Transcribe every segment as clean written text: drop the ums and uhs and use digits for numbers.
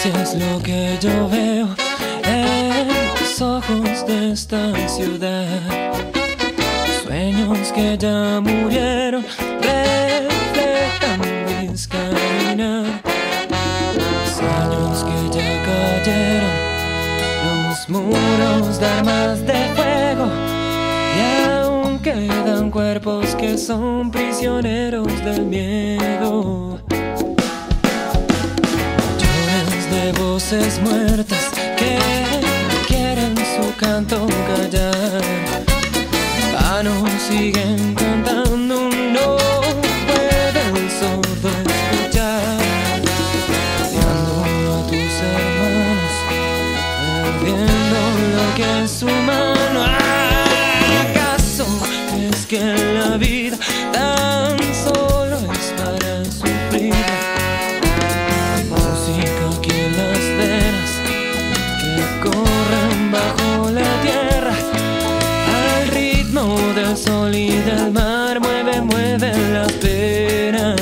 Si es lo que yo veo en los ojos de esta ciudad. Sueños que ya murieron reflejan mis caminar. Sueños que ya cayeron, los muros de armas de fuego. Y aún quedan cuerpos que son prisioneros del miedo. De voces muertas que quieren su canto callar. Vano siguen cantando, no puede el sordo escuchar. Odiando a tus hermanos, perdiendo lo que es humano. ¿Acaso es que la vida tan solo es para sufrir? Corren bajo la tierra al ritmo del sol y del mar. Mueven las penas.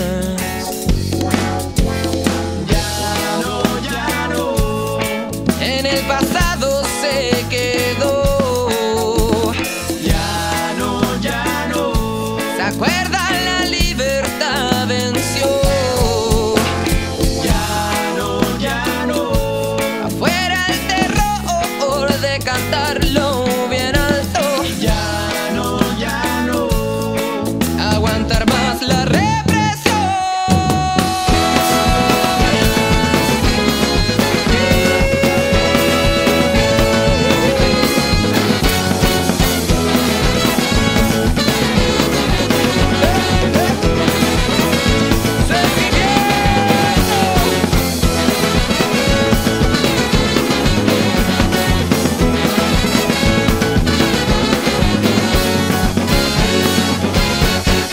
Ya no, en el pasado se quedó. Ya no, ¿se acuerdan? La libertad venció. Cantarlo bien alto. Ya no, aguantar más la represión.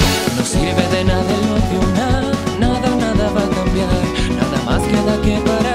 Nada va a cambiar, nada más queda que parar.